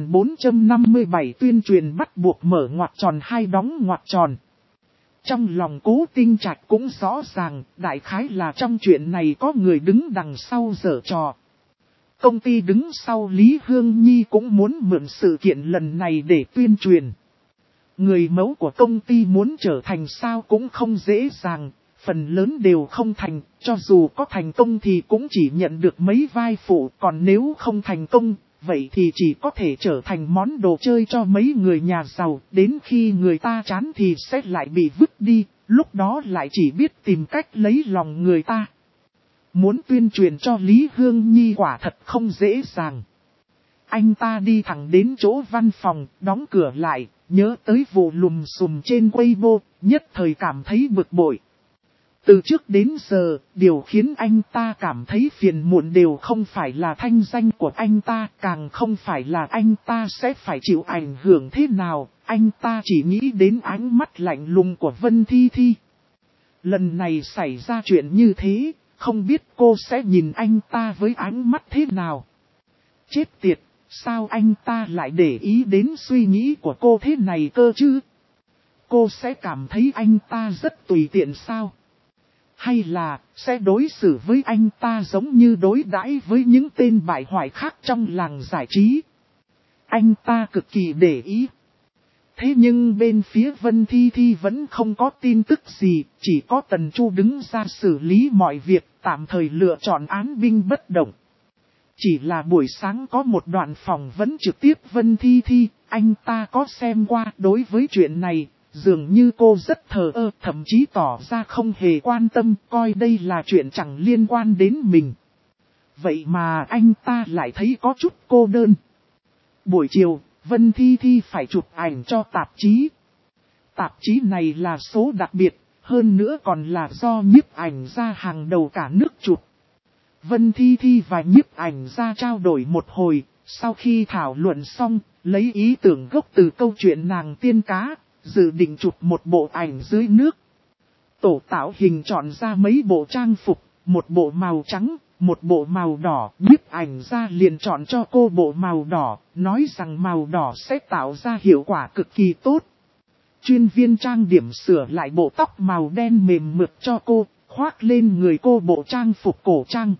2457 tuyên truyền bắt buộc mở ngoặc tròn hai đóng ngoặc tròn. Trong lòng Cố Tinh Trạch cũng rõ ràng, đại khái là trong chuyện này có người đứng đằng sau giở trò. Công ty đứng sau Lý Hương Nhi cũng muốn mượn sự kiện lần này để tuyên truyền. Người mẫu của công ty muốn trở thành sao cũng không dễ dàng. Phần lớn đều không thành, cho dù có thành công thì cũng chỉ nhận được mấy vai phụ, còn nếu không thành công, vậy thì chỉ có thể trở thành món đồ chơi cho mấy người nhà giàu, đến khi người ta chán thì sẽ lại bị vứt đi, lúc đó lại chỉ biết tìm cách lấy lòng người ta. Muốn tuyên truyền cho Lý Hương Nhi quả thật không dễ dàng. Anh ta đi thẳng đến chỗ văn phòng, đóng cửa lại, nhớ tới vụ lùm xùm trên Weibo, nhất thời cảm thấy bực bội. Từ trước đến giờ, điều khiến anh ta cảm thấy phiền muộn đều không phải là thanh danh của anh ta, càng không phải là anh ta sẽ phải chịu ảnh hưởng thế nào, anh ta chỉ nghĩ đến ánh mắt lạnh lùng của Vân Thi Thi. Lần này xảy ra chuyện như thế, không biết cô sẽ nhìn anh ta với ánh mắt thế nào. Chết tiệt, sao anh ta lại để ý đến suy nghĩ của cô thế này cơ chứ? Cô sẽ cảm thấy anh ta rất tùy tiện sao? Hay là, sẽ đối xử với anh ta giống như đối đãi với những tên bại hoại khác trong làng giải trí. Anh ta cực kỳ để ý. Thế nhưng bên phía Vân Thi Thi vẫn không có tin tức gì, chỉ có Tần Chu đứng ra xử lý mọi việc, tạm thời lựa chọn án binh bất động. Chỉ là buổi sáng có một đoạn phỏng vấn trực tiếp Vân Thi Thi, anh ta có xem qua đối với chuyện này. Dường như cô rất thờ ơ, thậm chí tỏ ra không hề quan tâm, coi đây là chuyện chẳng liên quan đến mình. Vậy mà anh ta lại thấy có chút cô đơn. Buổi chiều, Vân Thi Thi phải chụp ảnh cho tạp chí. Tạp chí này là số đặc biệt, hơn nữa còn là do nhiếp ảnh gia hàng đầu cả nước chụp. Vân Thi Thi và nhiếp ảnh gia trao đổi một hồi, sau khi thảo luận xong, lấy ý tưởng gốc từ câu chuyện nàng tiên cá. Dự định chụp một bộ ảnh dưới nước. Tổ tạo hình chọn ra mấy bộ trang phục, một bộ màu trắng, một bộ màu đỏ. Nhiếp ảnh ra liền chọn cho cô bộ màu đỏ, nói rằng màu đỏ sẽ tạo ra hiệu quả cực kỳ tốt. Chuyên viên trang điểm sửa lại bộ tóc màu đen mềm mượt cho cô, khoác lên người cô bộ trang phục cổ trang.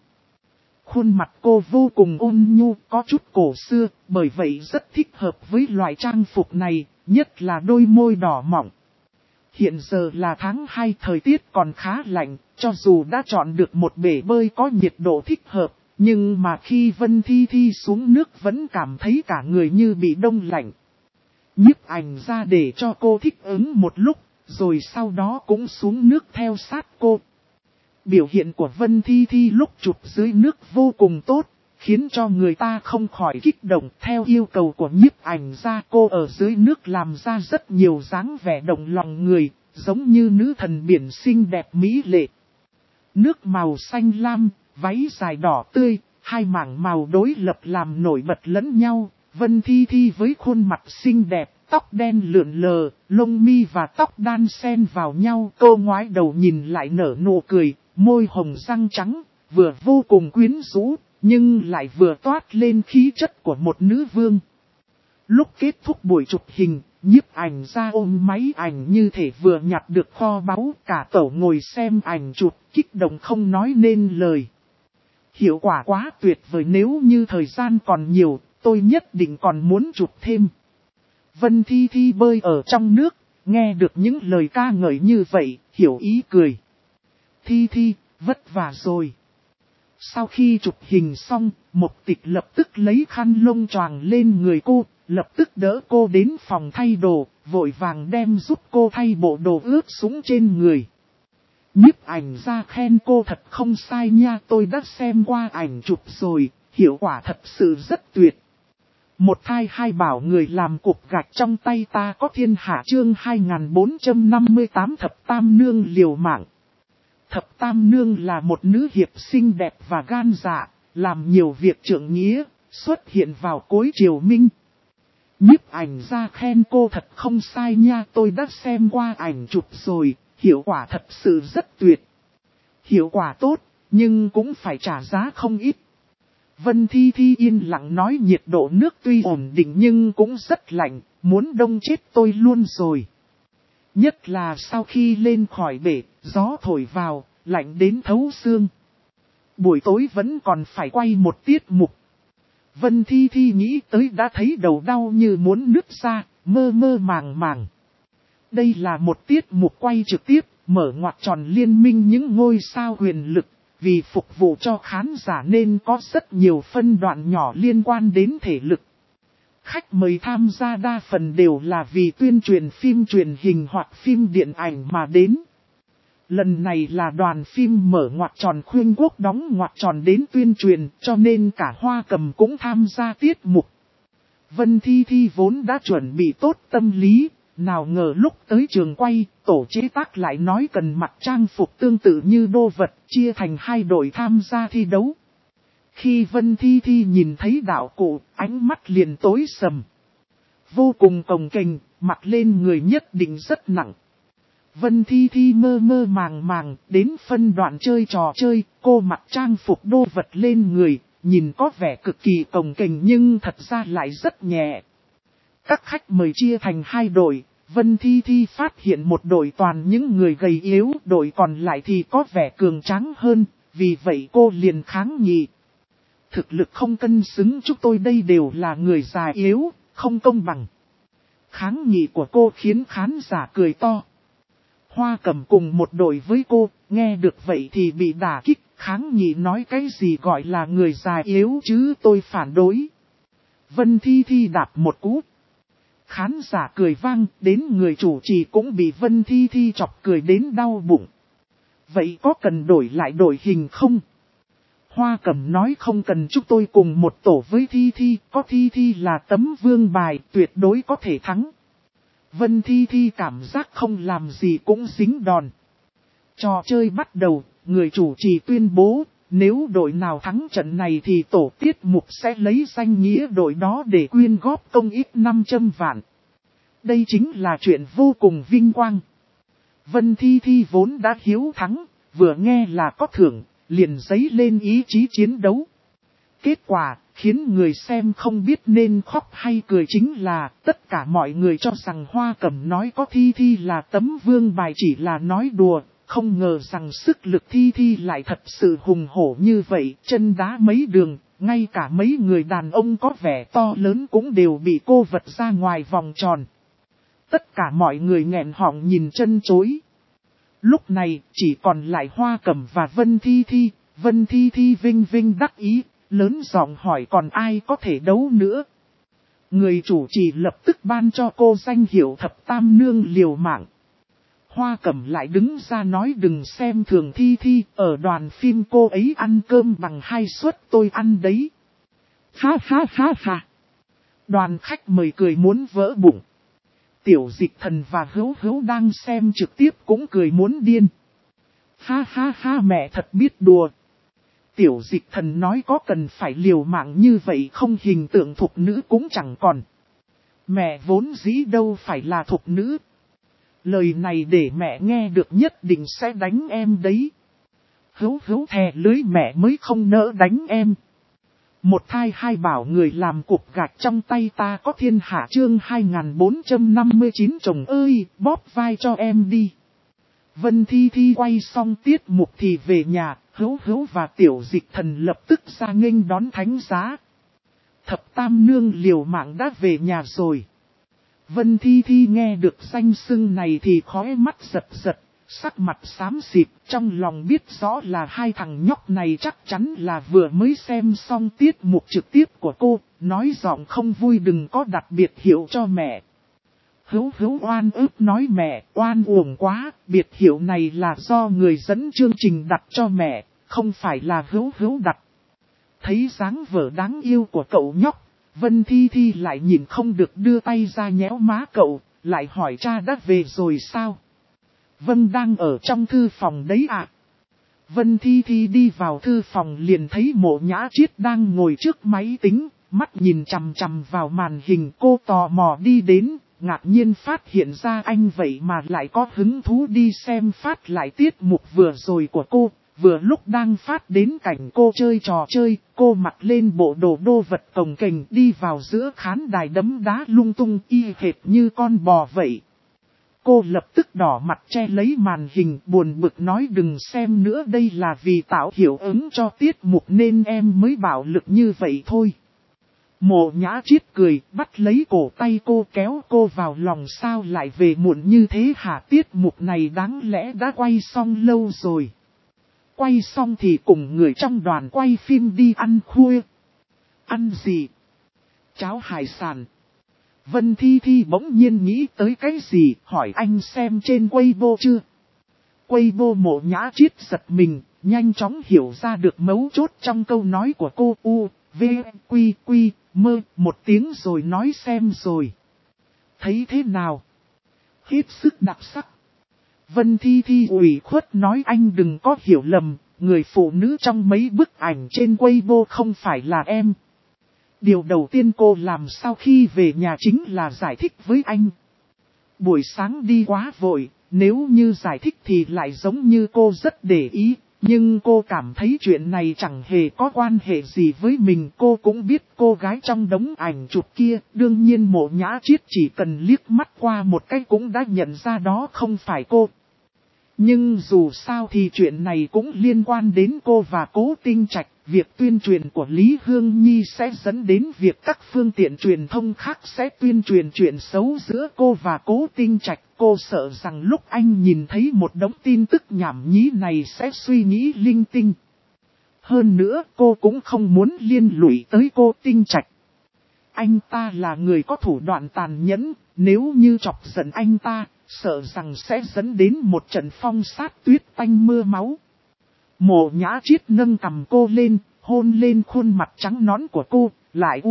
Khuôn mặt cô vô cùng ôn nhu, có chút cổ xưa, bởi vậy rất thích hợp với loại trang phục này. Nhất là đôi môi đỏ mọng. Hiện giờ là tháng 2 thời tiết còn khá lạnh, cho dù đã chọn được một bể bơi có nhiệt độ thích hợp, nhưng mà khi Vân Thi Thi xuống nước vẫn cảm thấy cả người như bị đông lạnh. Nhiếp ảnh ra để cho cô thích ứng một lúc, rồi sau đó cũng xuống nước theo sát cô. Biểu hiện của Vân Thi Thi lúc chụp dưới nước vô cùng tốt, khiến cho người ta không khỏi kích động. Theo yêu cầu của nhiếp ảnh ra, cô ở dưới nước làm ra rất nhiều dáng vẻ động lòng người, giống như nữ thần biển xinh đẹp mỹ lệ. Nước màu xanh lam, váy dài đỏ tươi, hai mảng màu đối lập làm nổi bật lẫn nhau. Vân Thi Thi với khuôn mặt xinh đẹp, tóc đen lượn lờ, lông mi và tóc đan xen vào nhau. Cô ngoái đầu nhìn lại nở nụ cười, môi hồng răng trắng, vừa vô cùng quyến rũ, nhưng lại vừa toát lên khí chất của một nữ vương. Lúc kết thúc buổi chụp hình, nhiếp ảnh ra ôm máy ảnh như thể vừa nhặt được kho báu. Cả tổ ngồi xem ảnh chụp, kích động không nói nên lời. Hiệu quả quá tuyệt vời, nếu như thời gian còn nhiều, tôi nhất định còn muốn chụp thêm. Vân Thi Thi bơi ở trong nước, nghe được những lời ca ngợi như vậy, hiểu ý cười. Thi Thi, vất vả rồi. Sau khi chụp hình xong, Mộc Tịch lập tức lấy khăn lông choàng lên người cô, lập tức đỡ cô đến phòng thay đồ, vội vàng đem giúp cô thay bộ đồ ướt sũng trên người. Nhiếp ảnh ra khen cô thật không sai nha, tôi đã xem qua ảnh chụp rồi, hiệu quả thật sự rất tuyệt. Một thai hai bảo người làm cục gạch trong tay ta có thiên hạ chương 2458 Thập Tam Nương liều mạng. Thập Tam Nương là một nữ hiệp xinh đẹp và gan dạ, làm nhiều việc trượng nghĩa, xuất hiện vào cuối triều Minh. Nhiếp ảnh ra khen cô thật không sai nha, tôi đã xem qua ảnh chụp rồi, hiệu quả thật sự rất tuyệt. Hiệu quả tốt, nhưng cũng phải trả giá không ít. Vân Thi Thi yên lặng nói, nhiệt độ nước tuy ổn định nhưng cũng rất lạnh, muốn đông chết tôi luôn rồi. Nhất là sau khi lên khỏi bể, gió thổi vào, lạnh đến thấu xương. Buổi tối vẫn còn phải quay một tiết mục. Vân Thi Thi nghĩ tới đã thấy đầu đau như muốn nứt ra, mơ mơ màng màng. Đây là một tiết mục quay trực tiếp, mở ngoặc tròn liên minh những ngôi sao huyền lực. Vì phục vụ cho khán giả nên có rất nhiều phân đoạn nhỏ liên quan đến thể lực. Khách mời tham gia đa phần đều là vì tuyên truyền phim truyền hình hoặc phim điện ảnh mà đến. Lần này là đoàn phim mở ngoặc tròn Khuyên Quốc đóng ngoặc tròn đến tuyên truyền, cho nên cả Hoa Cầm cũng tham gia tiết mục. Vân Thi Thi vốn đã chuẩn bị tốt tâm lý, nào ngờ lúc tới trường quay, tổ chế tác lại nói cần mặc trang phục tương tự như đô vật, chia thành hai đội tham gia thi đấu. Khi Vân Thi Thi nhìn thấy đạo cụ, ánh mắt liền tối sầm. Vô cùng cồng kềnh, mặc lên người nhất định rất nặng. Vân Thi Thi mơ mơ màng màng, đến phân đoạn chơi trò chơi, cô mặc trang phục đô vật lên người, nhìn có vẻ cực kỳ cồng kềnh nhưng thật ra lại rất nhẹ. Các khách mời chia thành hai đội, Vân Thi Thi phát hiện một đội toàn những người gầy yếu, đội còn lại thì có vẻ cường tráng hơn, vì vậy cô liền kháng nghị. Thực lực không cân xứng, chúng tôi đây đều là người già yếu, không công bằng. Kháng nghị của cô khiến khán giả cười to. Hoa Cầm cùng một đội với cô, nghe được vậy thì bị đả kích, kháng nghị nói cái gì gọi là người già yếu chứ, tôi phản đối. Vân Thi Thi đạp một cú. Khán giả cười vang, đến người chủ trì cũng bị Vân Thi Thi chọc cười đến đau bụng. Vậy có cần đổi lại đội hình không? Hoa Cầm nói không cần, chúng tôi cùng một tổ với Thi Thi, có Thi Thi là tấm vương bài, tuyệt đối có thể thắng. Vân Thi Thi cảm giác không làm gì cũng dính đòn. Trò chơi bắt đầu, người chủ trì tuyên bố, nếu đội nào thắng trận này thì tổ tiết mục sẽ lấy danh nghĩa đội đó để quyên góp công ích 500 vạn. Đây chính là chuyện vô cùng vinh quang. Vân Thi Thi vốn đã hiếu thắng, vừa nghe là có thưởng, liền dấy lên ý chí chiến đấu. Kết quả, khiến người xem không biết nên khóc hay cười chính là tất cả mọi người cho rằng Hoa Cầm nói có Thi Thi là tấm vương bài chỉ là nói đùa. Không ngờ rằng sức lực Thi Thi lại thật sự hùng hổ như vậy, chân đá mấy đường, ngay cả mấy người đàn ông có vẻ to lớn cũng đều bị cô vật ra ngoài vòng tròn. Tất cả mọi người nghẹn họng nhìn chân chối. Lúc này chỉ còn lại Hoa Cầm và Vân Thi Thi, Vân Thi Thi vinh vinh đắc ý, lớn giọng hỏi còn ai có thể đấu nữa. Người chủ trì lập tức ban cho cô danh hiệu thập tam nương liều mạng. Hoa Cẩm lại đứng ra nói đừng xem thường Thi Thi, ở đoàn phim cô ấy ăn cơm bằng 2 suất tôi ăn đấy. Ha ha ha ha. Đoàn khách mời cười muốn vỡ bụng. Tiểu Dịch Thần và Hữu Hữu đang xem trực tiếp cũng cười muốn điên. Ha ha ha, mẹ thật biết đùa. Tiểu Dịch Thần nói có cần phải liều mạng như vậy không, hình tượng thục nữ cũng chẳng còn. Mẹ vốn dĩ đâu phải là thục nữ. Lời này để mẹ nghe được nhất định sẽ đánh em đấy. Hữu Hữu thè lưới, mẹ mới không nỡ đánh em. Một thai hai bảo người làm cục gạch trong tay ta có thiên hạ, chương 2459 chồng ơi, bóp vai cho em đi. Vân Thi Thi quay xong tiết mục thì về nhà, Hữu Hữu và Tiểu Dịch Thần lập tức ra nghênh đón thánh giá. Thập tam nương liều mạng đã về nhà rồi. Vân Thi Thi nghe được danh xưng này thì khóe mắt giật giật, sắc mặt xám xịt, trong lòng biết rõ là hai thằng nhóc này chắc chắn là vừa mới xem xong tiết mục trực tiếp của cô, nói giọng không vui đừng có đặt biệt hiệu cho mẹ. Hữu Hữu oan ức nói mẹ, oan uổng quá, biệt hiệu này là do người dẫn chương trình đặt cho mẹ, không phải là Hữu Hữu đặt. Thấy dáng vẻ đáng yêu của cậu nhóc, Vân Thi Thi lại nhìn không được đưa tay ra nhéo má cậu, lại hỏi cha đã về rồi sao? Vân đang ở trong thư phòng đấy ạ. Vân Thi Thi đi vào thư phòng liền thấy Mộ Nhã Triết đang ngồi trước máy tính, mắt nhìn chằm chằm vào màn hình. Cô tò mò đi đến, ngạc nhiên phát hiện ra anh vậy mà lại có hứng thú đi xem phát lại tiết mục vừa rồi của cô. Vừa lúc đang phát đến cảnh cô chơi trò chơi, cô mặc lên bộ đồ đô vật cồng kềnh đi vào giữa khán đài đấm đá lung tung y hệt như con bò vậy. Cô lập tức đỏ mặt che lấy màn hình buồn bực nói đừng xem nữa, đây là vì tạo hiệu ứng cho tiết mục nên em mới bạo lực như vậy thôi. Mộ Nhã Triết cười bắt lấy cổ tay cô kéo cô vào lòng, sao lại về muộn như thế hả, tiết mục này đáng lẽ đã quay xong lâu rồi. Quay xong thì cùng người trong đoàn quay phim đi ăn khuya. Ăn gì? Cháo hải sản. Vân Thi Thi bỗng nhiên nghĩ tới cái gì, hỏi anh xem trên Weibo chưa? Weibo. Mộ Nhã Triết giật mình, nhanh chóng hiểu ra được mấu chốt trong câu nói của cô. V, Quy, Mơ, một tiếng rồi nói xem rồi. Thấy thế nào? Hết sức đặc sắc. Vân Thi Thi ủy khuất nói anh đừng có hiểu lầm, người phụ nữ trong mấy bức ảnh trên Weibo không phải là em. Điều đầu tiên cô làm sau khi về nhà chính là giải thích với anh. Buổi sáng đi quá vội, nếu như giải thích thì lại giống như cô rất để ý, nhưng cô cảm thấy chuyện này chẳng hề có quan hệ gì với mình. Cô cũng biết cô gái trong đống ảnh chụp kia, đương nhiên Mộ Nhã Triết chỉ cần liếc mắt qua một cái cũng đã nhận ra đó không phải cô. Nhưng dù sao thì chuyện này cũng liên quan đến cô và Cố Tinh Trạch. Việc tuyên truyền của Lý Hương Nhi sẽ dẫn đến việc các phương tiện truyền thông khác sẽ tuyên truyền chuyện xấu giữa cô và Cố Tinh Trạch. Cô sợ rằng lúc anh nhìn thấy một đống tin tức nhảm nhí này sẽ suy nghĩ linh tinh. Hơn nữa cô cũng không muốn liên lụy tới Cố Tinh Trạch. Anh ta là người có thủ đoạn tàn nhẫn, nếu như chọc giận anh ta, sợ rằng sẽ dẫn đến một trận phong sát tuyết tanh mưa máu. Mộ Nhã Triết nâng cằm cô lên, hôn lên khuôn mặt trắng nõn của cô, lại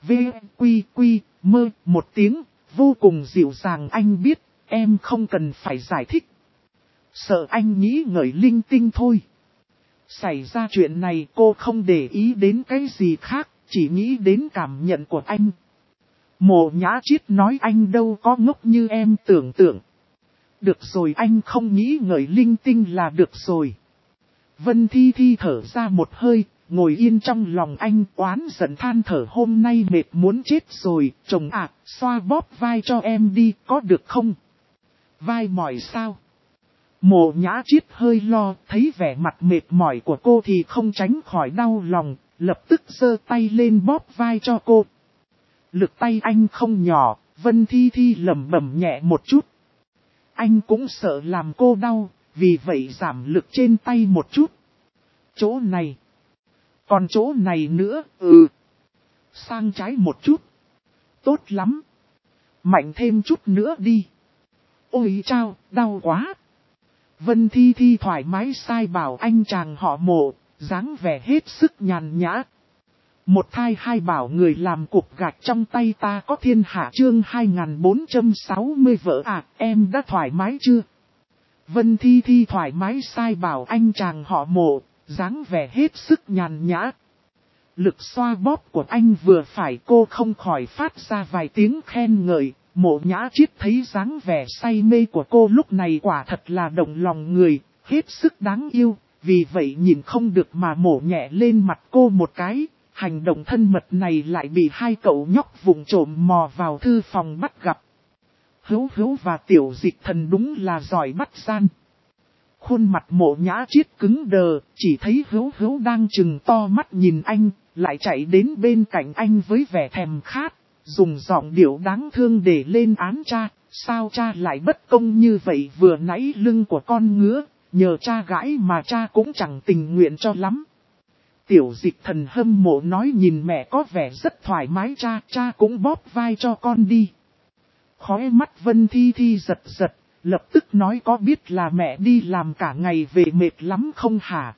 Quy, Mơ một tiếng, vô cùng dịu dàng. Anh biết, em không cần phải giải thích. Sợ anh nghĩ ngợi linh tinh thôi. Xảy ra chuyện này cô không để ý đến cái gì khác, chỉ nghĩ đến cảm nhận của anh. Mộ Nhã Triết nói anh đâu có ngốc như em tưởng tượng. Được rồi, anh không nghĩ ngợi linh tinh là được rồi. Vân Thi Thi thở ra một hơi, ngồi yên trong lòng anh oán giận than thở hôm nay mệt muốn chết rồi. Chồng ạ, xoa bóp vai cho em đi, có được không? Vai mỏi sao? Mộ Nhã Triết hơi lo, thấy vẻ mặt mệt mỏi của cô thì không tránh khỏi đau lòng, lập tức giơ tay lên bóp vai cho cô. Lực tay anh không nhỏ, Vân Thi Thi lẩm bẩm nhẹ một chút. Anh cũng sợ làm cô đau, vì vậy giảm lực trên tay một chút. Chỗ này. Còn chỗ này nữa, sang trái một chút. Tốt lắm. Mạnh thêm chút nữa đi. Ôi chao, đau quá. Vân Thi Thi thoải mái sai bảo anh chàng họ Mộ, dáng vẻ hết sức nhàn nhã. Một thai hai bảo người làm cục gạch trong tay ta có thiên hạ chương 2460 vợ à, em đã thoải mái chưa? Vân Thi Thi thoải mái sai bảo anh chàng họ Mộ, dáng vẻ hết sức nhàn nhã. Lực xoa bóp của anh vừa phải, cô không khỏi phát ra vài tiếng khen ngợi. Mộ Nhã Chiết thấy dáng vẻ say mê của cô lúc này quả thật là động lòng người, hết sức đáng yêu, vì vậy nhìn không được mà mổ nhẹ lên mặt cô một cái. Hành động thân mật này lại bị hai cậu nhóc vụng trộm mò vào thư phòng bắt gặp. Hữu Hữu và Tiểu Dịch Thần đúng là giỏi bắt gian. Khuôn mặt Mộ Nhã Chiết cứng đờ, chỉ thấy Hữu Hữu đang trừng to mắt nhìn anh, lại chạy đến bên cạnh anh với vẻ thèm khát, dùng giọng điệu đáng thương để lên án cha. Sao cha lại bất công như vậy, vừa nãy lưng của con ngứa, nhờ cha gãi mà cha cũng chẳng tình nguyện cho lắm. Tiểu Dịch Thần hâm mộ nói, nhìn mẹ có vẻ rất thoải mái, cha cũng bóp vai cho con đi. Khóe mắt Vân Thi Thi giật giật, lập tức nói, có biết là mẹ đi làm cả ngày về mệt lắm không hả?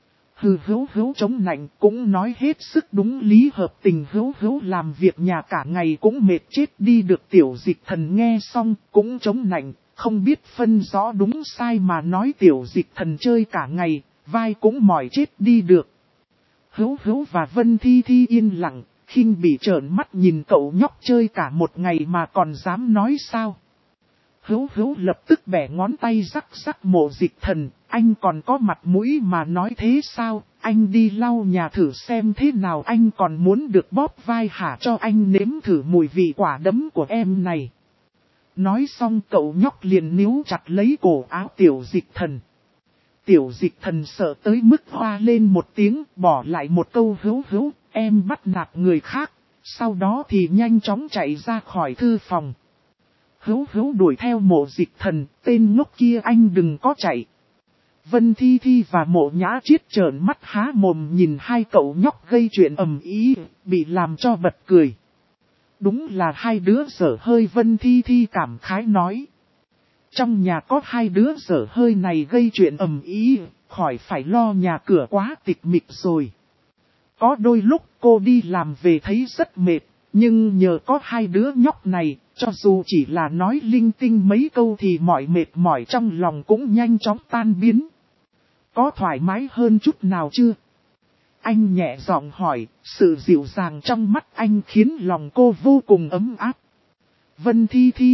Hữu Hữu chống nạnh cũng nói hết sức đúng lý hợp tình, Hữu Hữu làm việc nhà cả ngày cũng mệt chết đi được. Tiểu Dịch Thần nghe xong cũng chống nạnh, không biết phân rõ đúng sai mà nói Tiểu Dịch Thần chơi cả ngày, vai cũng mỏi chết đi được. Hữu Hữu và Vân Thi Thi yên lặng, khinh bỉ trợn mắt nhìn cậu nhóc chơi cả một ngày mà còn dám nói sao. Hữu Hữu lập tức bẻ ngón tay rắc rắc Mộ Dịch Thần, anh còn có mặt mũi mà nói thế sao, anh đi lau nhà thử xem thế nào, anh còn muốn được bóp vai hả, cho anh nếm thử mùi vị quả đấm của em này. Nói xong cậu nhóc liền níu chặt lấy cổ áo Tiểu Dịch Thần. Tiểu Dịch Thần sợ tới mức hoa lên một tiếng, bỏ lại một câu Hữu Hữu, em bắt nạt người khác, sau đó thì nhanh chóng chạy ra khỏi thư phòng. Hữu Hữu đuổi theo Mộ Dịch Thần, tên ngốc kia anh đừng có chạy. Vân Thi Thi và Mộ Nhã Chiết trợn mắt há mồm nhìn hai cậu nhóc gây chuyện ầm ĩ, bị làm cho bật cười. Đúng là hai đứa dở hơi, Vân Thi Thi cảm khái nói. Trong nhà có hai đứa dở hơi này gây chuyện ầm ĩ, khỏi phải lo nhà cửa quá tịch mịch rồi. Có đôi lúc cô đi làm về thấy rất mệt, nhưng nhờ có hai đứa nhóc này, cho dù chỉ là nói linh tinh mấy câu thì mọi mệt mỏi trong lòng cũng nhanh chóng tan biến. Có thoải mái hơn chút nào chưa? Anh nhẹ giọng hỏi, sự dịu dàng trong mắt anh khiến lòng cô vô cùng ấm áp. Vân Thi Thi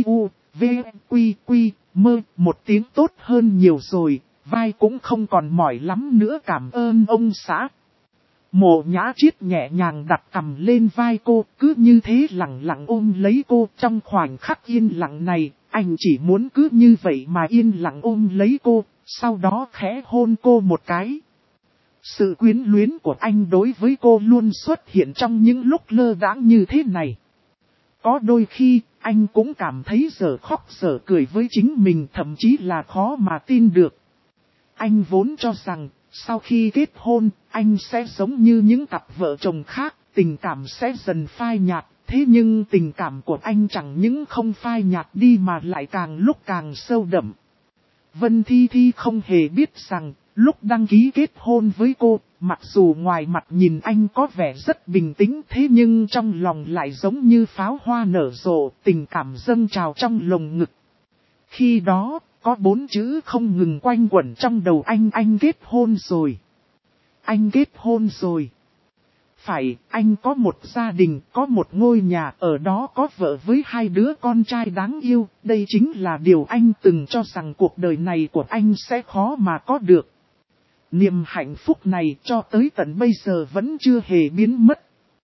mơ một tiếng tốt hơn nhiều rồi, vai cũng không còn mỏi lắm nữa, cảm ơn ông xã. Mộ Nhã Chiết nhẹ nhàng đặt cằm lên vai cô, cứ như thế lặng lặng ôm lấy cô. Trong khoảnh khắc yên lặng này, anh chỉ muốn cứ như vậy mà yên lặng ôm lấy cô, sau đó khẽ hôn cô một cái. Sự quyến luyến của anh đối với cô luôn xuất hiện trong những lúc lơ đãng như thế này. Có đôi khi, anh cũng cảm thấy dở khóc dở cười với chính mình, thậm chí là khó mà tin được. Anh vốn cho rằng, sau khi kết hôn, anh sẽ giống như những cặp vợ chồng khác, tình cảm sẽ dần phai nhạt. Thế nhưng tình cảm của anh chẳng những không phai nhạt đi mà lại càng lúc càng sâu đậm. Vân Thi Thi không hề biết rằng, lúc đăng ký kết hôn với cô, mặc dù ngoài mặt nhìn anh có vẻ rất bình tĩnh, thế nhưng trong lòng lại giống như pháo hoa nở rộ, tình cảm dâng trào trong lồng ngực. Khi đó, có 4 chữ không ngừng quanh quẩn trong đầu anh kết hôn rồi. Anh kết hôn rồi. Phải, anh có một gia đình, có một ngôi nhà, ở đó có vợ với 2 đứa con trai đáng yêu. Đây chính là điều anh từng cho rằng cuộc đời này của anh sẽ khó mà có được. Niềm hạnh phúc này cho tới tận bây giờ vẫn chưa hề biến mất.